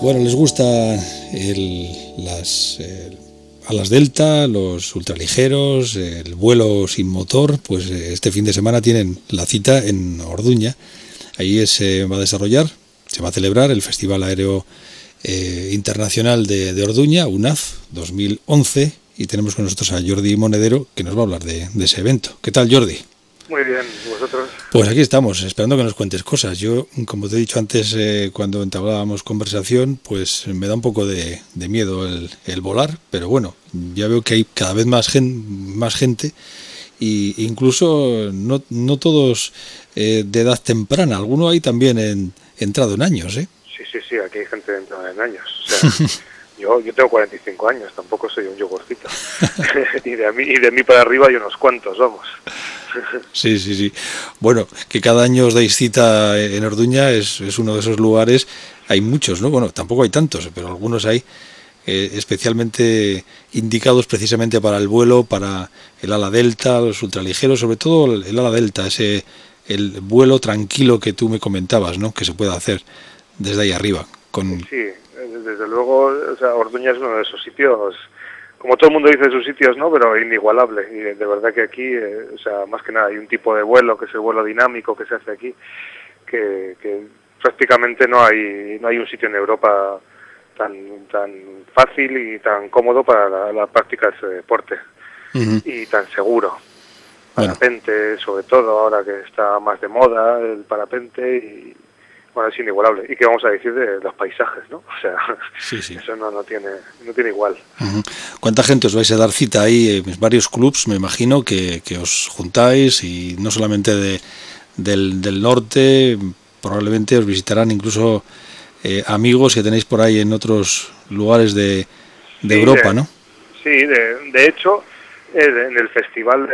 Bueno, les gusta las alas delta, los ultraligeros, el vuelo sin motor. Pues este fin de semana tienen la cita en Orduña. Ahí se va a desarrollar, se va a celebrar el Festival Aéreo Internacional de Orduña, UNAF 2011, y tenemos con nosotros a Jordi Monedero, que nos va a hablar de ese evento. ¿Qué tal, Jordi? Muy bien, ¿vosotros? Pues aquí estamos, esperando que nos cuentes cosas. Yo, como te he dicho antes, cuando entablábamos conversación, pues me da un poco de miedo el volar, pero bueno, ya veo que hay cada vez más gente, e incluso no todos de edad temprana. Alguno hay también entrado en años, ¿eh? Sí, aquí hay gente entrada en años. O sea, yo tengo 45 años, tampoco soy un yogurcito. y de mí para arriba hay unos cuantos, vamos. Sí. Bueno, que cada año os dais cita en Orduña es uno de esos lugares. Hay muchos, ¿no? Bueno, tampoco hay tantos, pero algunos hay especialmente indicados precisamente para el vuelo, para el ala delta, los ultraligeros, sobre todo el ala delta, el vuelo tranquilo que tú me comentabas, ¿no? Que se puede hacer desde ahí arriba. Sí, desde luego, o sea, Orduña es uno de esos sitios, como todo el mundo dice sus sitios, ¿no? Pero inigualable. Y de verdad que aquí, o sea, más que nada hay un tipo de vuelo, que es el vuelo dinámico que se hace aquí, que prácticamente no hay un sitio en Europa tan fácil y tan cómodo para la práctica de ese deporte. Uh-huh. Y tan seguro. Parapente, sobre todo, ahora que está más de moda el parapente, y bueno, es inigualable. ¿Y qué vamos a decir de los paisajes, no? O sea, sí. Eso no tiene igual. Uh-huh. ¿Cuánta gente os vais a dar cita ahí? Varios clubs, me imagino, que os juntáis, y no solamente del norte, probablemente os visitarán incluso amigos que tenéis por ahí en otros lugares de Europa, ¿no? Sí, de hecho, en el festival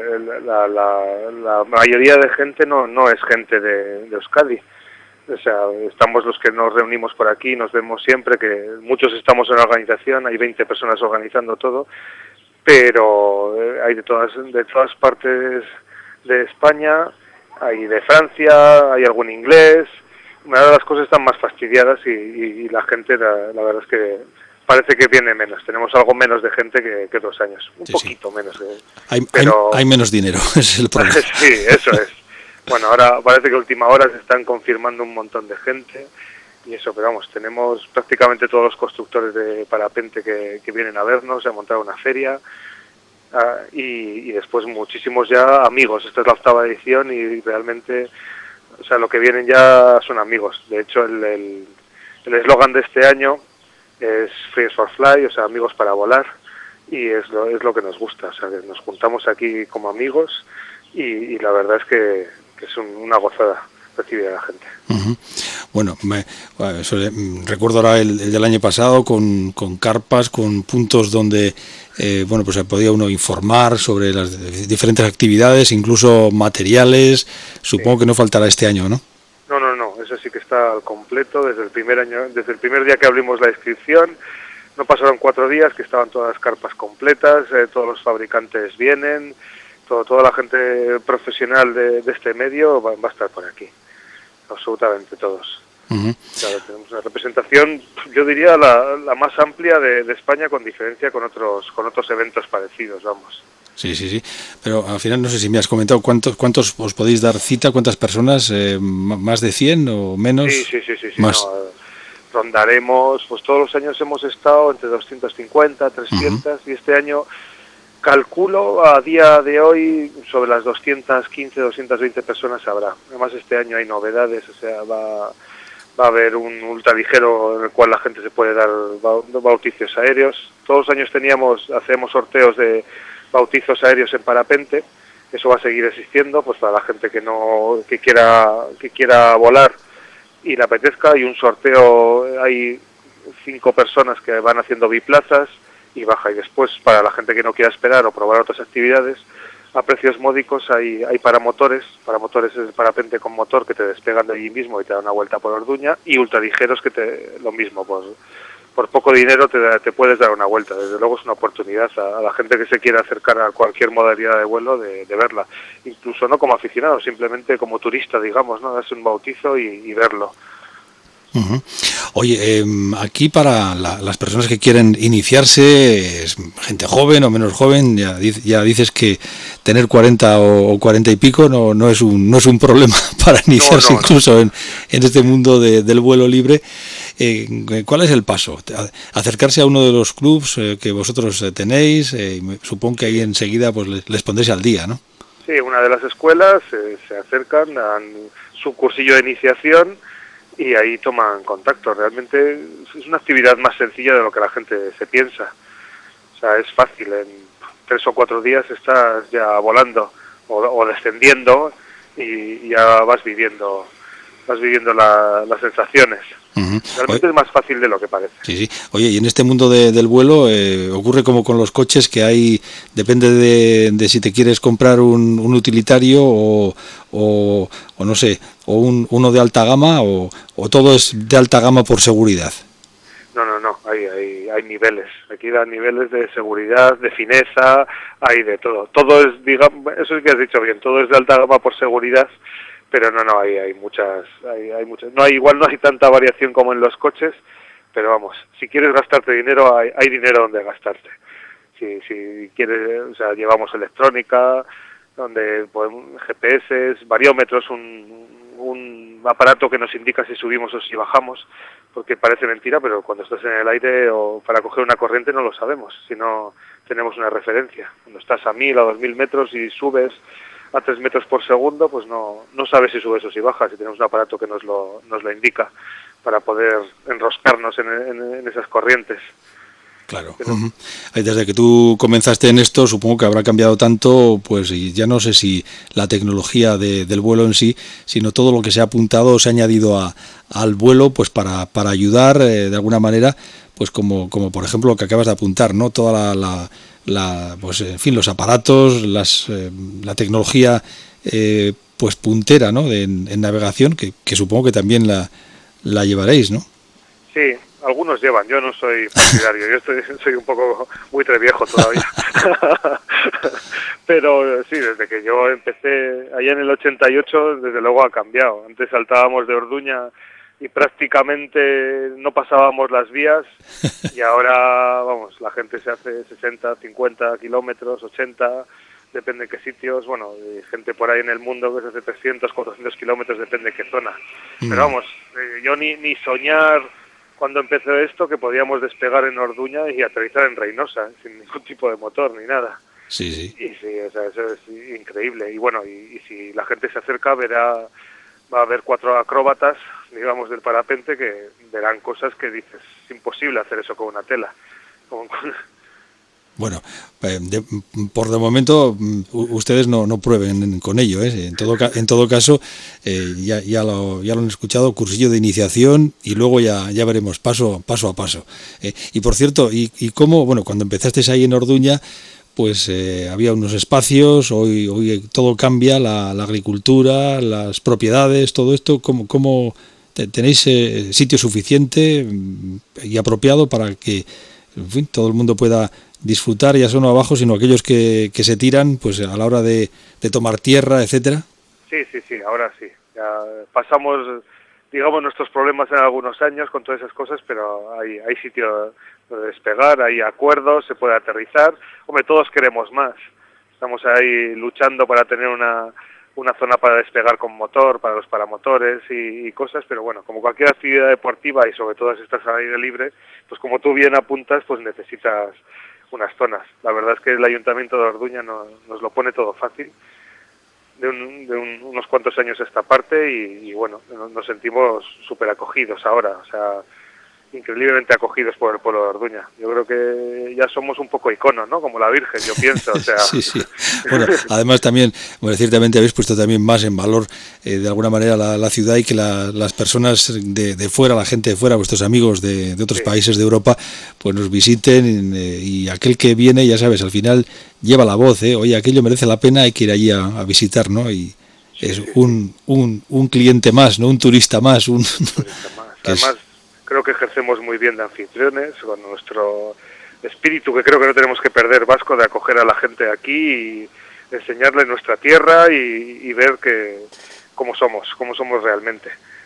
la mayoría de gente no es gente de Euskadi. O sea, estamos los que nos reunimos por aquí, nos vemos siempre, que muchos estamos en la organización, hay 20 personas organizando todo, pero hay de todas partes de España, hay de Francia, hay algún inglés. Ahora las cosas están más fastidiadas y la gente, la verdad es que parece que viene menos. Tenemos algo menos de gente que otros años, un poquito menos. Hay menos dinero, ese es el problema. Sí, eso es. Bueno, ahora parece que a última hora se están confirmando un montón de gente y eso, pero vamos, tenemos prácticamente todos los constructores de parapente que vienen a vernos, se ha montado una feria y después muchísimos ya amigos. Esta es la 8ª edición y realmente, o sea, lo que vienen ya son amigos. De hecho, el eslogan de este año es Friends for Fly, o sea, amigos para volar, y es lo que nos gusta. O sea, que nos juntamos aquí como amigos y la verdad es que es una gozada recibir a la gente. Uh-huh. Bueno, recuerdo ahora el del año pasado con carpas, con puntos donde pues se podía uno informar sobre las diferentes actividades, incluso materiales. Supongo que no faltará este año, ¿no? No, eso sí que está al completo desde el primer día que abrimos la inscripción. No pasaron 4 días que estaban todas las carpas completas, todos los fabricantes vienen, toda la gente profesional de este medio va a estar por aquí, absolutamente todos. Uh-huh. Claro, tenemos una representación, yo diría la más amplia de España, con diferencia con otros eventos parecidos, vamos. Sí, pero al final no sé si me has comentado cuántos os podéis dar cita, cuántas personas, más de 100 o menos. Sí. Más. Rondaremos, pues todos los años hemos estado entre 250, 300, uh-huh. Y este año calculo a día de hoy sobre las 215, 220 personas habrá. Además este año hay novedades, o sea, va a haber un ultraligero en el cual la gente se puede dar bautizos aéreos. Todos los años hacemos sorteos de bautizos aéreos en parapente. Eso va a seguir existiendo, pues para la gente que quiera volar y le apetezca. Hay un sorteo, hay 5 personas que van haciendo biplazas y baja, y después para la gente que no quiera esperar o probar otras actividades a precios módicos hay paramotores es el parapente con motor que te despegan de allí mismo y te dan una vuelta por Orduña, y ultraligeros que lo mismo, por poco dinero te puedes dar una vuelta. Desde luego es una oportunidad a la gente que se quiera acercar a cualquier modalidad de vuelo de verla, incluso no como aficionado, simplemente como turista, digamos, ¿no? Darse un bautizo y verlo. Ujú. Oye, aquí para las personas que quieren iniciarse, es gente joven o menos joven, ya dices que tener 40 o 40 y pico no es no es un problema para No, iniciarse no, no. incluso en este mundo del vuelo libre. ¿Cuál es el paso? Acercarse a uno de los clubs que vosotros tenéis, supongo que ahí enseguida pues les pondréis al día, ¿no? Sí, una de las escuelas se acercan, dan su cursillo de iniciación y ahí toman contacto. Realmente es una actividad más sencilla de lo que la gente se piensa. O sea, es fácil, en 3 o 4 días estás ya volando o descendiendo y ya vas viviendo las sensaciones. Uh-huh. Realmente es más fácil de lo que parece. Sí, sí. Oye, y en este mundo del vuelo ocurre como con los coches que hay, depende de si te quieres comprar un utilitario o no sé, o uno de alta gama o todo es de alta gama por seguridad. No, hay niveles. Aquí dan niveles de seguridad, de fineza, hay de todo. Todo es, digamos, eso sí que has dicho bien, todo es de alta gama por seguridad, pero hay muchas, igual no hay tanta variación como en los coches, pero vamos, si quieres gastarte dinero, hay dinero donde gastarte. Si quieres, o sea, llevamos electrónica, donde podemos, GPS, variómetros, un aparato que nos indica si subimos o si bajamos, porque parece mentira, pero cuando estás en el aire o para coger una corriente no lo sabemos, si no tenemos una referencia. Cuando estás a 1000 o 2000 metros y subes a 3 metros por segundo, pues no sabes si subes o si bajas, y tenemos un aparato que nos lo indica para poder enroscarnos en esas corrientes. Claro. Uh-huh. Desde que tú comenzaste en esto, supongo que habrá cambiado tanto, pues y ya no sé si la tecnología del vuelo en sí, sino todo lo que se ha apuntado, se ha añadido al vuelo, pues para ayudar de alguna manera, pues como por ejemplo lo que acabas de apuntar, ¿no? Toda pues en fin, los aparatos, la tecnología pues puntera, ¿no? En navegación, que supongo que también la llevaréis, ¿no? Sí, algunos llevan, yo no soy partidario, yo soy un poco muy viejo todavía. Pero sí, desde que yo empecé allá en el 88, desde luego ha cambiado. Antes saltábamos de Orduña y prácticamente no pasábamos las vías, y ahora, vamos, la gente se hace 60, 50 kilómetros, 80, depende de qué sitios. Bueno, hay gente por ahí en el mundo que se hace 300, 400 kilómetros, depende de qué zona. Pero vamos, yo ni soñar cuando empecé esto que podíamos despegar en Orduña y aterrizar en Reynosa, sin ningún tipo de motor ni nada. Sí, sí. Y sí, o sea, eso es increíble. Y bueno, y si la gente se acerca, va a haber 4 acróbatas, digamos, del parapente, que verán cosas que dices, es imposible hacer eso con una tela. Bueno, por de momento ustedes no prueben con ello, ¿eh? En todo caso, ya lo han escuchado, cursillo de iniciación y luego ya veremos paso a paso. Y por cierto, y cómo, bueno, cuando empezasteis ahí en Orduña, pues había unos espacios, hoy todo cambia, la agricultura, las propiedades, todo esto, ¿cómo tenéis sitio suficiente y apropiado para que, en fin, todo el mundo pueda disfrutar, ya solo abajo, sino aquellos que se tiran pues a la hora de tomar tierra, etcétera? Sí, ahora sí. Ya pasamos, digamos, nuestros problemas en algunos años con todas esas cosas, pero hay sitio de despegar, hay acuerdos, se puede aterrizar. Hombre, todos queremos más. Estamos ahí luchando para tener una zona para despegar con motor, para los paramotores y cosas, pero bueno, como cualquier actividad deportiva y sobre todo si estás al aire libre, pues como tú bien apuntas, pues necesitas unas zonas. La verdad es que el Ayuntamiento de Orduña nos lo pone todo fácil de unos cuantos años a esta parte y bueno, nos sentimos súper acogidos ahora, o sea, increíblemente acogidos por el pueblo de Orduña. Yo creo que ya somos un poco iconos, ¿no? Como la Virgen, yo pienso, o sea... Sí. Bueno, además también, bueno, ciertamente habéis puesto también más en valor de alguna manera la ciudad y que las personas de fuera, la gente de fuera, vuestros amigos de otros países de Europa, pues nos visiten y aquel que viene, ya sabes, al final lleva la voz, oye, aquello merece la pena, hay que ir allí a visitar, ¿no? Y es un cliente más, ¿no? Un turista más. Además, creo que ejercemos muy bien de anfitriones, con nuestro espíritu, que creo que no tenemos que perder, vasco, de acoger a la gente aquí y enseñarle nuestra tierra y ver cómo somos realmente.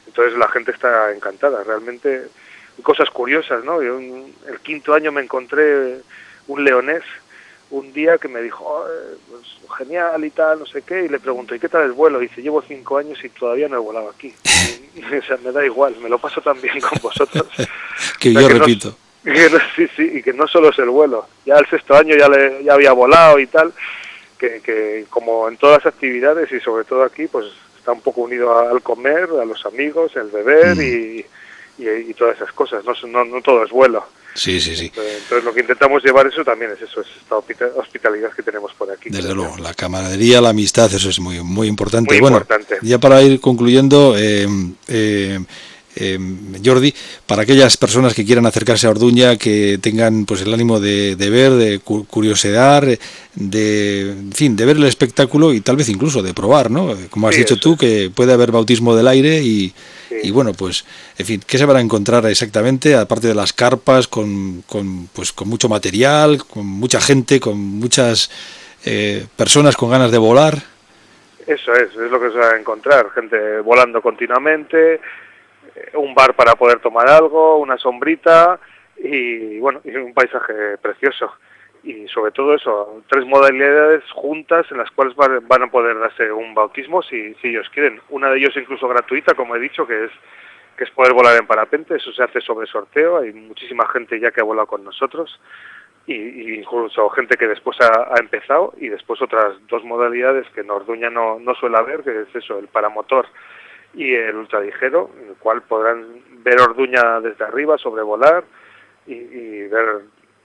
Entonces la gente está encantada, realmente. Cosas curiosas, ¿no? Yo el 5.º año me encontré un leonés un día que me dijo, pues, genial y tal, no sé qué, y le pregunto, ¿y qué tal el vuelo? Y dice, llevo 5 años y todavía no he volado aquí. O sea, me da igual, me lo paso tan bien con vosotros. Que o sea, yo que repito. Sí, y que no solo es el vuelo. Ya el 6.º año ya había volado y tal, que como en todas las actividades y sobre todo aquí, pues está un poco unido al comer, a los amigos, el beber y todas esas cosas, no todo es vuelo. Sí. Entonces lo que intentamos llevar eso también es eso, es esta hospitalidad que tenemos por aquí. Desde luego, la camaradería, la amistad, eso es muy, muy importante. Muy Bueno, importante. ya para ir concluyendo, Jordi, para aquellas personas que quieran acercarse a Orduña, que tengan pues el ánimo de ver, de curiosear, en fin, de ver el espectáculo y tal vez incluso de probar, ¿no? Como has dicho tú, que puede haber bautismo del aire y bueno, pues, en fin, ¿qué se van a encontrar exactamente? Aparte de las carpas, con mucho material, con mucha gente, con muchas personas con ganas de volar. Eso es lo que se va a encontrar, gente volando continuamente, un bar para poder tomar algo, una sombrita y bueno, y un paisaje precioso. Y sobre todo eso, 3 modalidades juntas en las cuales van a poder darse un bautismo si ellos quieren. Una de ellos incluso gratuita, como he dicho, que es poder volar en parapente. Eso se hace sobre sorteo, hay muchísima gente ya que ha volado con nosotros y incluso gente que después ha empezado, y después otras 2 modalidades que en Orduña no suele haber, que es eso, el paramotor y el ultraligero, en el cual podrán ver Orduña desde arriba, sobrevolar y ver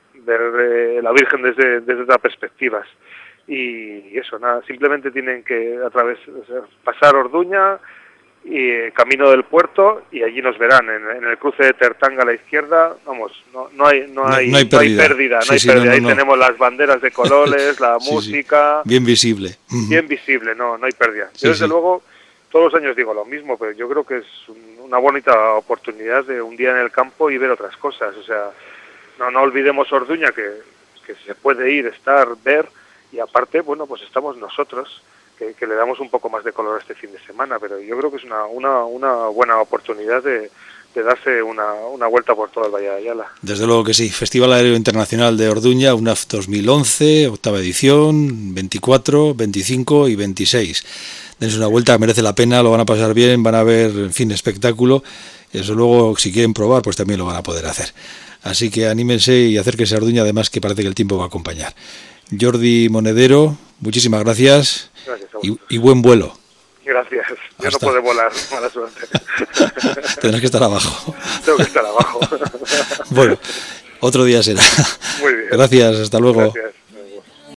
la Virgen desde otras perspectivas. Y eso, nada, simplemente tienen que pasar Orduña y camino del puerto, y allí nos verán en el cruce de Tertanga a la izquierda. Vamos, no hay pérdida. Ahí tenemos las banderas de colores, la música. Bien visible. Bien visible, no hay pérdida. Yo desde luego todos los años digo lo mismo, pero yo creo que es una bonita oportunidad de un día en el campo y ver otras cosas. O sea, no olvidemos Orduña, que se puede ir, estar, ver, y aparte, bueno, pues estamos nosotros, que le damos un poco más de color este fin de semana, pero yo creo que es una buena oportunidad de darse una vuelta por todo el Valle de Ayala. Desde luego que sí. Festival Aéreo Internacional de Orduña, UNAF 2011, 8ª edición, 24, 25 y 26. Dense una vuelta, merece la pena, lo van a pasar bien, van a ver, en fin, espectáculo. Eso luego, si quieren probar, pues también lo van a poder hacer. Así que anímense y acérquense a Orduña, además que parece que el tiempo va a acompañar. Jordi Monedero, muchísimas gracias, y buen vuelo. Gracias. Yo no puedo volar, mala suerte. Tendrás que estar abajo. Tengo que estar abajo. Bueno, otro día será. Muy bien. Gracias, hasta luego. Gracias.